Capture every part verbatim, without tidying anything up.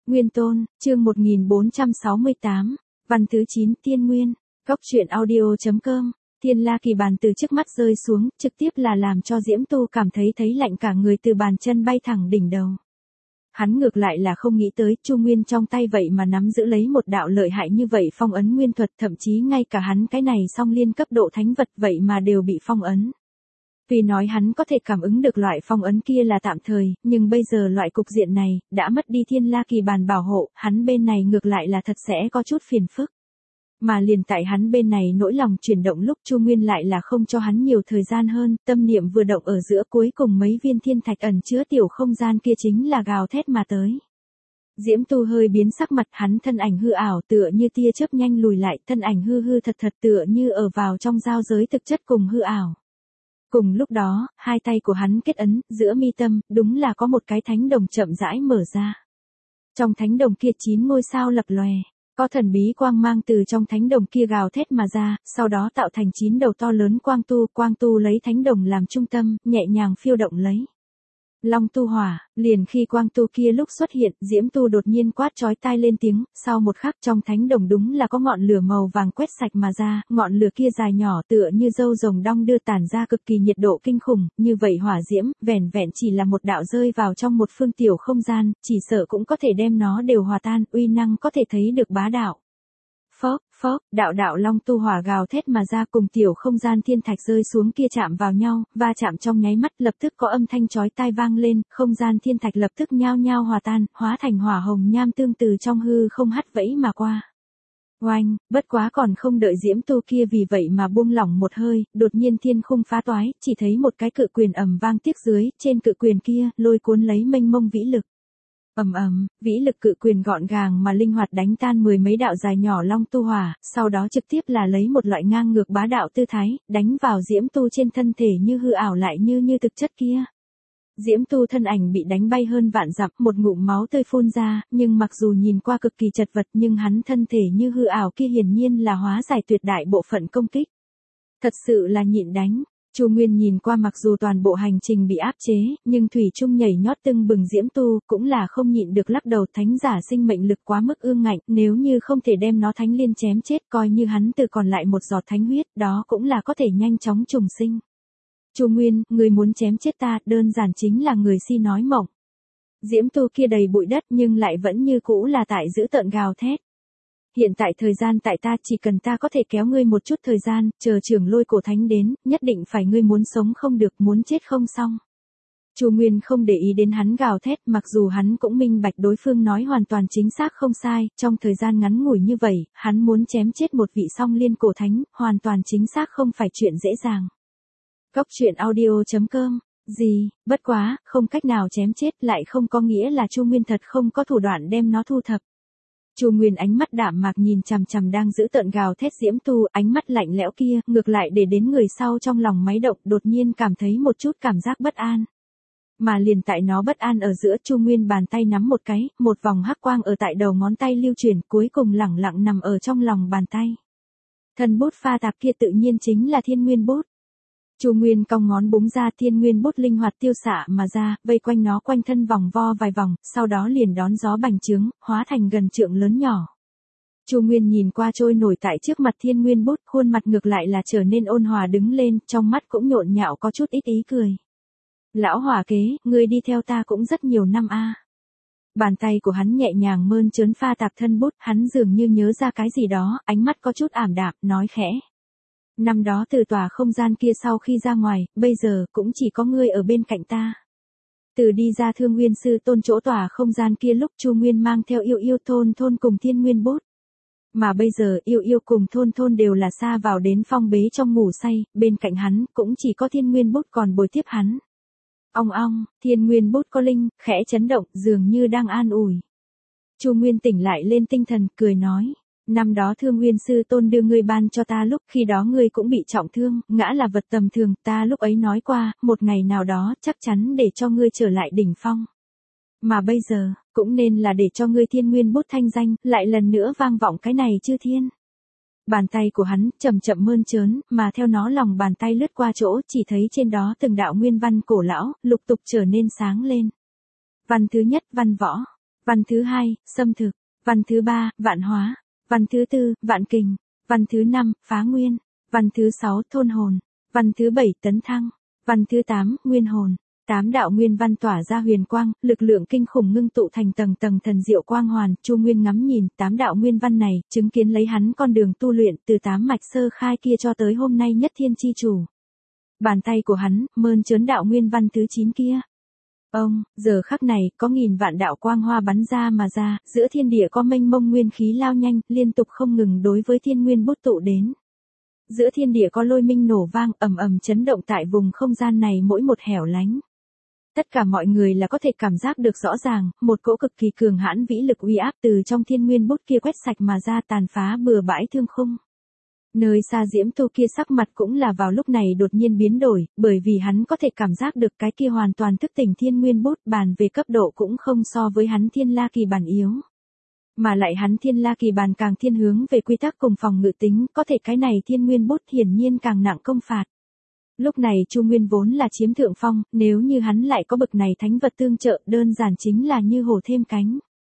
Nguyên Tôn, chương một nghìn bốn trăm sáu mươi tám, văn thứ chín Tiên Nguyên, Cốc truyện audio.com, Thiên La Kỳ bàn từ trước mắt rơi xuống, trực tiếp là làm cho Diễm Tu cảm thấy thấy lạnh cả người từ bàn chân bay thẳng đỉnh đầu. Hắn ngược lại là không nghĩ tới Chu Nguyên trong tay vậy mà nắm giữ lấy một đạo lợi hại như vậy phong ấn nguyên thuật, thậm chí ngay cả hắn cái này song liên cấp độ thánh vật vậy mà đều bị phong ấn. Tuy nói hắn có thể cảm ứng được loại phong ấn kia là tạm thời, nhưng bây giờ loại cục diện này, đã mất đi Thiên La Kỳ bàn bảo hộ, hắn bên này ngược lại là thật sẽ có chút phiền phức. Mà liền tại hắn bên này nỗi lòng chuyển động lúc Chu Nguyên lại là không cho hắn nhiều thời gian hơn, tâm niệm vừa động ở giữa cuối cùng mấy viên thiên thạch ẩn chứa tiểu không gian kia chính là gào thét mà tới. Diễm Tu hơi biến sắc mặt, hắn thân ảnh hư ảo tựa như tia chớp nhanh lùi lại, thân ảnh hư hư thật thật tựa như ở vào trong giao giới thực chất cùng hư ảo. Cùng lúc đó, hai tay của hắn kết ấn, giữa mi tâm, đúng là có một cái thánh đồng chậm rãi mở ra. Trong thánh đồng kia chín ngôi sao lập lòe, có thần bí quang mang từ trong thánh đồng kia gào thét mà ra, sau đó tạo thành chín đầu to lớn quang tu, quang tu lấy thánh đồng làm trung tâm, nhẹ nhàng phiêu động lấy. Long tu hỏa, liền khi quang tu kia lúc xuất hiện, Diễm Tu đột nhiên quát chói tai lên tiếng, sau một khắc trong thánh đồng đúng là có ngọn lửa màu vàng quét sạch mà ra, ngọn lửa kia dài nhỏ tựa như dâu rồng đong đưa tản ra cực kỳ nhiệt độ kinh khủng, như vậy hỏa diễm, vẻn vẹn chỉ là một đạo rơi vào trong một phương tiểu không gian, chỉ sợ cũng có thể đem nó đều hòa tan, uy năng có thể thấy được bá đạo. Phốc, phốc, đạo đạo long tu hỏa gào thét mà ra cùng tiểu không gian thiên thạch rơi xuống kia chạm vào nhau, va chạm trong nháy mắt lập tức có âm thanh chói tai vang lên, không gian thiên thạch lập tức nhao nhao hòa tan, hóa thành hỏa hồng nham tương từ trong hư không hắt vẫy mà qua. Oanh, bất quá còn không đợi Diễm Tu kia vì vậy mà buông lỏng một hơi, đột nhiên thiên khung phá toái, chỉ thấy một cái cự quyền ầm vang tiếc dưới, trên cự quyền kia, lôi cuốn lấy mênh mông vĩ lực. Ầm ầm, vĩ lực cự quyền gọn gàng mà linh hoạt đánh tan mười mấy đạo dài nhỏ long tu hỏa, sau đó trực tiếp là lấy một loại ngang ngược bá đạo tư thái, đánh vào Diễm Tu trên thân thể như hư ảo lại như như thực chất kia. Diễm Tu thân ảnh bị đánh bay hơn vạn dặm, một ngụm máu tươi phun ra, nhưng mặc dù nhìn qua cực kỳ chật vật nhưng hắn thân thể như hư ảo kia hiển nhiên là hóa giải tuyệt đại bộ phận công kích. Thật sự là nhịn đánh. Chu Nguyên nhìn qua mặc dù toàn bộ hành trình bị áp chế, nhưng thủy chung nhảy nhót tưng bừng Diễm Tu, cũng là không nhịn được lắc đầu, thánh giả sinh mệnh lực quá mức ương ngạnh, nếu như không thể đem nó thánh liên chém chết, coi như hắn từ còn lại một giọt thánh huyết, đó cũng là có thể nhanh chóng trùng sinh. Chu Nguyên, người muốn chém chết ta, đơn giản chính là người si nói mộng. Diễm Tu kia đầy bụi đất nhưng lại vẫn như cũ là tại giữ tợn gào thét. Hiện tại thời gian tại ta, chỉ cần ta có thể kéo ngươi một chút thời gian, chờ trưởng lôi cổ thánh đến, nhất định phải ngươi muốn sống không được, muốn chết không xong. Chu Nguyên không để ý đến hắn gào thét, mặc dù hắn cũng minh bạch đối phương nói hoàn toàn chính xác không sai, trong thời gian ngắn ngủi như vậy, hắn muốn chém chết một vị song liên cổ thánh, hoàn toàn chính xác không phải chuyện dễ dàng. Cốc truyện audio.com, gì, bất quá, không cách nào chém chết lại không có nghĩa là Chu Nguyên thật không có thủ đoạn đem nó thu thập. Chu Nguyên ánh mắt đạm mạc nhìn chằm chằm đang giữ tợn gào thét Diễm Tu, ánh mắt lạnh lẽo kia, ngược lại để đến người sau trong lòng máy động, đột nhiên cảm thấy một chút cảm giác bất an. Mà liền tại nó bất an ở giữa, Chu Nguyên bàn tay nắm một cái, một vòng hắc quang ở tại đầu ngón tay lưu chuyển, cuối cùng lẳng lặng nằm ở trong lòng bàn tay. Thân bút pha tạp kia tự nhiên chính là Thiên Nguyên bút. Chu Nguyên cong ngón búng ra, Thiên Nguyên bút linh hoạt tiêu xạ mà ra, vây quanh nó quanh thân vòng vo vài vòng, sau đó liền đón gió bành trướng, hóa thành gần trượng lớn nhỏ. Chu Nguyên nhìn qua trôi nổi tại trước mặt Thiên Nguyên bút, khuôn mặt ngược lại là trở nên ôn hòa đứng lên, trong mắt cũng nhộn nhạo có chút ít ý cười. Lão hỏa kế, ngươi đi theo ta cũng rất nhiều năm a. À. Bàn tay của hắn nhẹ nhàng mơn trớn pha tạp thân bút, hắn dường như nhớ ra cái gì đó, ánh mắt có chút ảm đạm, nói khẽ. Năm đó từ tòa không gian kia sau khi ra ngoài, bây giờ cũng chỉ có ngươi ở bên cạnh ta. Từ đi ra Thương Nguyên Sư Tôn chỗ tòa không gian kia lúc Chu Nguyên mang theo yêu yêu thôn thôn cùng Thiên Nguyên bút. Mà bây giờ yêu yêu cùng thôn thôn đều là xa vào đến phong bế trong ngủ say, bên cạnh hắn cũng chỉ có Thiên Nguyên bút còn bồi tiếp hắn. Ong ong, Thiên Nguyên bút có linh, khẽ chấn động, dường như đang an ủi. Chu Nguyên tỉnh lại lên tinh thần, cười nói. Năm đó Thương Nguyên Sư Tôn đưa ngươi ban cho ta lúc khi đó ngươi cũng bị trọng thương, ngã là vật tầm thường, ta lúc ấy nói qua, một ngày nào đó chắc chắn để cho ngươi trở lại đỉnh phong. Mà bây giờ, cũng nên là để cho ngươi Thiên Nguyên bút thanh danh, lại lần nữa vang vọng cái này chư thiên. Bàn tay của hắn chậm chậm mơn trớn, mà theo nó lòng bàn tay lướt qua chỗ, chỉ thấy trên đó từng đạo nguyên văn cổ lão, lục tục trở nên sáng lên. Văn thứ nhất, văn võ. Văn thứ hai, xâm thực. Văn thứ ba, vạn hóa. Văn thứ tư, vạn kình. Văn thứ năm, phá nguyên. Văn thứ sáu, thôn hồn. Văn thứ bảy, tấn thăng. Văn thứ tám, nguyên hồn. Tám đạo nguyên văn tỏa ra huyền quang, lực lượng kinh khủng ngưng tụ thành tầng tầng thần diệu quang hoàn. Chu Nguyên ngắm nhìn tám đạo nguyên văn này, chứng kiến lấy hắn con đường tu luyện từ tám mạch sơ khai kia cho tới hôm nay nhất thiên chi chủ. Bàn tay của hắn mơn trớn đạo nguyên văn thứ chín kia. Ông, giờ khắc này, có nghìn vạn đạo quang hoa bắn ra mà ra, giữa thiên địa có mênh mông nguyên khí lao nhanh, liên tục không ngừng đối với thiên nguyên bút tụ đến. Giữa thiên địa có lôi minh nổ vang, ầm ầm chấn động tại vùng không gian này mỗi một hẻo lánh. Tất cả mọi người là có thể cảm giác được rõ ràng, một cỗ cực kỳ cường hãn vĩ lực uy áp từ trong thiên nguyên bút kia quét sạch mà ra, tàn phá bừa bãi thương khung. Nơi xa Diễm Tu kia sắc mặt cũng là vào lúc này đột nhiên biến đổi, bởi vì hắn có thể cảm giác được cái kia hoàn toàn thức tỉnh thiên nguyên bút, bàn về cấp độ cũng không so với hắn thiên la kỳ bản yếu. Mà lại hắn thiên la kỳ bàn càng thiên hướng về quy tắc cùng phòng ngự tính, có thể cái này thiên nguyên bút hiển nhiên càng nặng công phạt. Lúc này Chu Nguyên vốn là chiếm thượng phong, nếu như hắn lại có bực này thánh vật tương trợ, đơn giản chính là như hổ thêm cánh.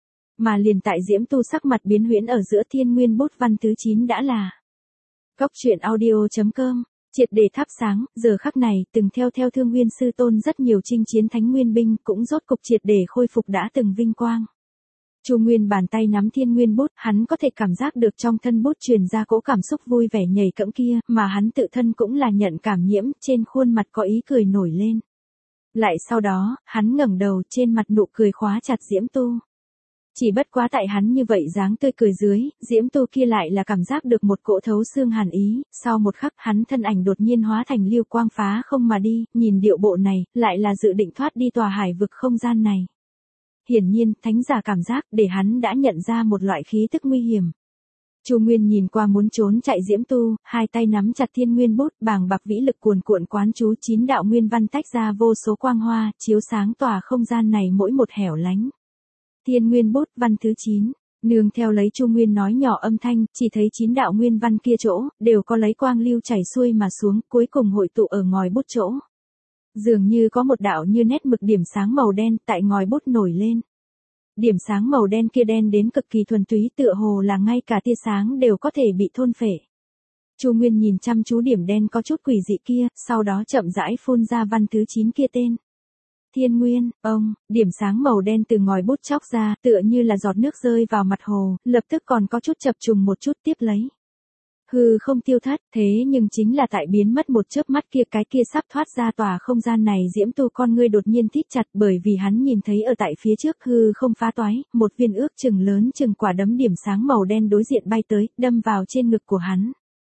Mà liền tại Diễm Tu sắc mặt biến huyễn ở giữa thiên nguyên bút văn thứ chín đã là Cốc truyện audio chấm com, triệt để thắp sáng. Giờ khắc này, từng theo theo Thương Nguyên sư tôn rất nhiều chinh chiến thánh nguyên binh cũng rốt cục triệt để khôi phục đã từng vinh quang. Chu Nguyên bàn tay nắm thiên nguyên bút, hắn có thể cảm giác được trong thân bút truyền ra cỗ cảm xúc vui vẻ nhảy cẫng kia, mà hắn tự thân cũng là nhận cảm nhiễm, trên khuôn mặt có ý cười nổi lên. Lại sau đó, hắn ngẩng đầu, trên mặt nụ cười khóa chặt Diễm Tu. Chỉ bất quá tại hắn như vậy dáng tươi cười dưới, Diễm Tu kia lại là cảm giác được một cỗ thấu xương hàn ý, sau một khắc hắn thân ảnh đột nhiên hóa thành lưu quang phá không mà đi, nhìn điệu bộ này, lại là dự định thoát đi tòa hải vực không gian này. Hiển nhiên, thánh giả cảm giác để hắn đã nhận ra một loại khí tức nguy hiểm. Chu Nguyên nhìn qua muốn trốn chạy Diễm Tu, hai tay nắm chặt thiên nguyên bút, bàng bạc vĩ lực cuồn cuộn quán chú chín đạo nguyên văn tách ra vô số quang hoa, chiếu sáng tòa không gian này mỗi một hẻo lánh. Thiên nguyên bút văn thứ chín, nương theo lấy Chu Nguyên nói nhỏ âm thanh, chỉ thấy chín đạo nguyên văn kia chỗ, đều có lấy quang lưu chảy xuôi mà xuống, cuối cùng hội tụ ở ngòi bút chỗ. Dường như có một đạo như nét mực điểm sáng màu đen tại ngòi bút nổi lên. Điểm sáng màu đen kia đen đến cực kỳ thuần túy, tựa hồ là ngay cả tia sáng đều có thể bị thôn phệ. Chu Nguyên nhìn chăm chú điểm đen có chút quỷ dị kia, sau đó chậm rãi phun ra văn thứ chín kia tên. Thiên Nguyên, ông, điểm sáng màu đen từ ngòi bút chóc ra, tựa như là giọt nước rơi vào mặt hồ, lập tức còn có chút chập trùng một chút tiếp lấy. Hư không tiêu thất, thế nhưng chính là tại biến mất một chớp mắt kia, cái kia sắp thoát ra tòa không gian này, Diễm Tu con ngươi đột nhiên thít chặt, bởi vì hắn nhìn thấy ở tại phía trước hư không phá toái, một viên ước chừng lớn chừng quả đấm điểm sáng màu đen đối diện bay tới, đâm vào trên ngực của hắn.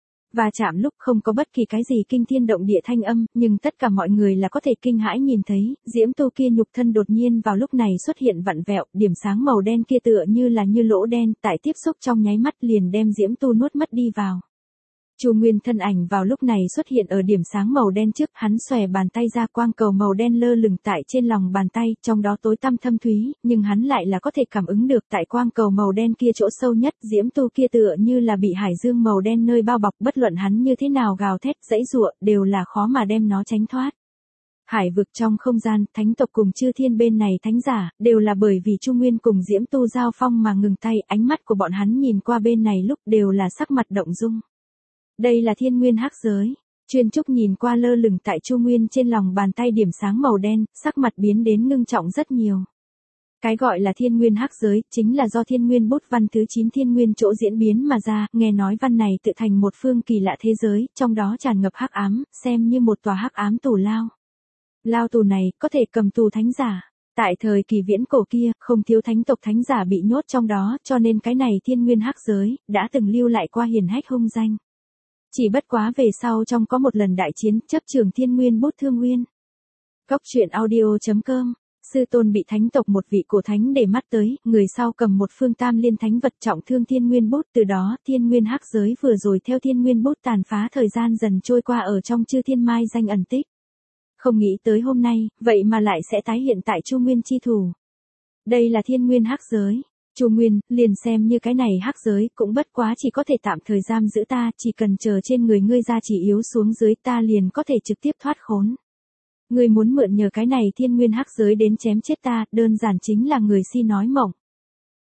Và chạm lúc không có bất kỳ cái gì kinh thiên động địa thanh âm, nhưng tất cả mọi người là có thể kinh hãi nhìn thấy, Diễm Tu kia nhục thân đột nhiên vào lúc này xuất hiện vặn vẹo, điểm sáng màu đen kia tựa như là như lỗ đen, tại tiếp xúc trong nháy mắt liền đem Diễm Tu nuốt mất đi vào. Chu Nguyên thân ảnh vào lúc này xuất hiện ở điểm sáng màu đen trước, hắn xòe bàn tay ra, quang cầu màu đen lơ lửng tại trên lòng bàn tay, trong đó tối tăm thâm thúy, nhưng hắn lại là có thể cảm ứng được tại quang cầu màu đen kia chỗ sâu nhất, Diễm Tu kia tựa như là bị hải dương màu đen nơi bao bọc, bất luận hắn như thế nào gào thét, giãy giụa, đều là khó mà đem nó tránh thoát. Hải vực trong không gian, thánh tộc cùng chư thiên bên này thánh giả, đều là bởi vì Chu Nguyên cùng Diễm Tu giao phong mà ngừng tay, ánh mắt của bọn hắn nhìn qua bên này lúc đều là sắc mặt động dung. Đây là thiên nguyên hắc giới. Chuyên Trúc nhìn qua lơ lửng tại Chu Nguyên trên lòng bàn tay điểm sáng màu đen, sắc mặt biến đến ngưng trọng rất nhiều. Cái gọi là thiên nguyên hắc giới, chính là do thiên nguyên bút văn thứ chín thiên nguyên chỗ diễn biến mà ra, nghe nói văn này tự thành một phương kỳ lạ thế giới, trong đó tràn ngập hắc ám, xem như một tòa hắc ám tù lao. Lao tù này, có thể cầm tù thánh giả. Tại thời kỳ viễn cổ kia, không thiếu thánh tộc thánh giả bị nhốt trong đó, cho nên cái này thiên nguyên hắc giới, đã từng lưu lại qua hiển hách hung danh. Chỉ bất quá về sau trong có một lần đại chiến, chấp trường thiên nguyên bút Thương Nguyên. Cốc truyện audio chấm com, sư tôn bị thánh tộc một vị cổ thánh để mắt tới, người sau cầm một phương tam liên thánh vật trọng thương thiên nguyên bút, từ đó thiên nguyên hắc giới vừa rồi theo thiên nguyên bút tàn phá thời gian dần trôi qua ở trong chư thiên mai danh ẩn tích. Không nghĩ tới hôm nay, vậy mà lại sẽ tái hiện tại Chu Nguyên chi thủ. Đây là thiên nguyên hắc giới. Chu Nguyên, liền xem như cái này hắc giới, cũng bất quá chỉ có thể tạm thời giam giữ ta, chỉ cần chờ trên người ngươi ra chỉ yếu xuống dưới ta liền có thể trực tiếp thoát khốn. Ngươi muốn mượn nhờ cái này thiên nguyên hắc giới đến chém chết ta, đơn giản chính là người si nói mộng.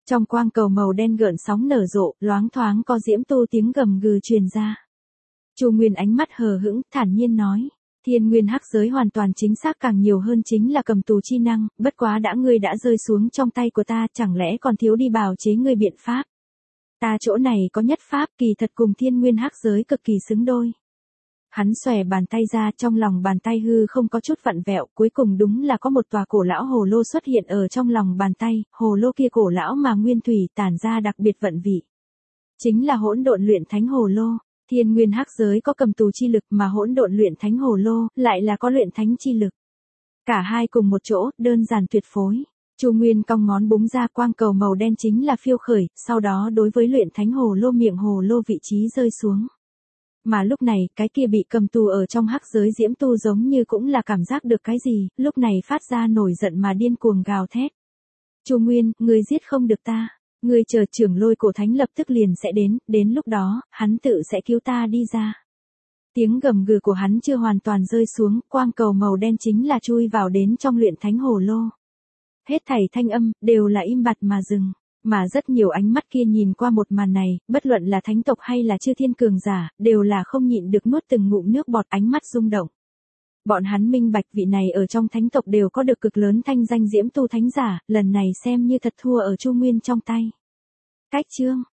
Trong quang cầu màu đen gợn sóng nở rộ, loáng thoáng có Diễm Tu tiếng gầm gừ truyền ra. Chu Nguyên ánh mắt hờ hững, thản nhiên nói. Thiên nguyên hắc giới hoàn toàn chính xác càng nhiều hơn chính là cầm tù chi năng, bất quá đã ngươi đã rơi xuống trong tay của ta, chẳng lẽ còn thiếu đi bào chế ngươi biện pháp. Ta chỗ này có nhất pháp kỳ thật cùng thiên nguyên hắc giới cực kỳ xứng đôi. Hắn xòe bàn tay ra, trong lòng bàn tay hư không có chút vặn vẹo, cuối cùng đúng là có một tòa cổ lão hồ lô xuất hiện ở trong lòng bàn tay, hồ lô kia cổ lão mà nguyên thủy tản ra đặc biệt vận vị. Chính là hỗn độn luyện thánh hồ lô. Thiên nguyên hắc giới có cầm tù chi lực mà hỗn độn luyện thánh hồ lô lại là có luyện thánh chi lực. Cả hai cùng một chỗ, đơn giản tuyệt phối. Chu Nguyên cong ngón búng ra, quang cầu màu đen chính là phiêu khởi, sau đó đối với luyện thánh hồ lô miệng hồ lô vị trí rơi xuống. Mà lúc này, cái kia bị cầm tù ở trong hắc giới Diễm Tu giống như cũng là cảm giác được cái gì, lúc này phát ra nổi giận mà điên cuồng gào thét. Chu Nguyên, ngươi giết không được ta. Ngươi chờ trưởng lôi cổ thánh lập tức liền sẽ đến, đến lúc đó, hắn tự sẽ cứu ta đi ra. Tiếng gầm gừ của hắn chưa hoàn toàn rơi xuống, quang cầu màu đen chính là chui vào đến trong luyện thánh hồ lô. Hết thảy thanh âm, đều là im bặt mà dừng, mà rất nhiều ánh mắt kia nhìn qua một màn này, bất luận là thánh tộc hay là chư thiên cường giả, đều là không nhịn được nuốt từng ngụm nước bọt, ánh mắt rung động. Bọn hắn minh bạch vị này ở trong thánh tộc đều có được cực lớn thanh danh Diễm Tu thánh giả, lần này xem như thật thua ở Chu Nguyên trong tay. Cách chương